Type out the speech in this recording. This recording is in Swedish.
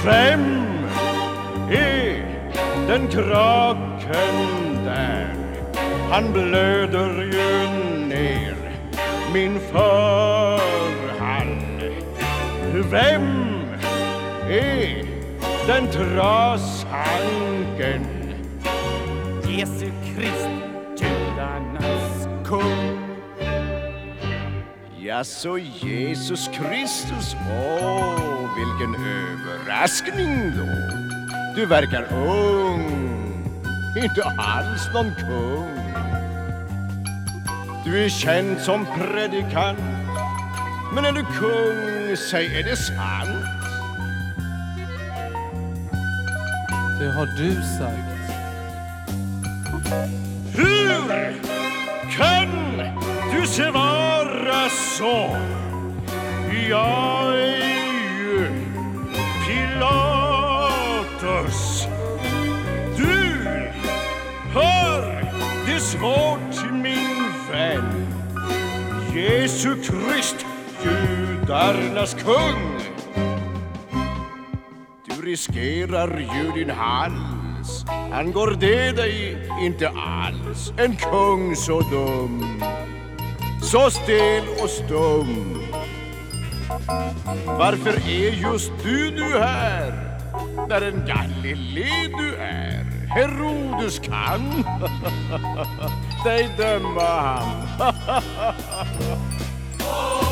Vem är den kraken där? Han blöder ju ner min förhand. Vem är den trashanken? Jesu Krist, judarnas kung. Ja, så Jesus Kristus, vilken överraskning då. Du verkar ung, inte alls någon kung. Du är känd som predikant, men är du kung, säg är det sant? Det har du sagt. Hur kan du svara så? Jag är ju Pilatus. Du har det svårt, min vän. Jesu Krist, judarnas kung. Du riskerar ju din hals. Angår det dig inte alls? En kung så dum, så stel och stum. Varför är just du här, när en Galilei du är? Herodes kan dig döma han.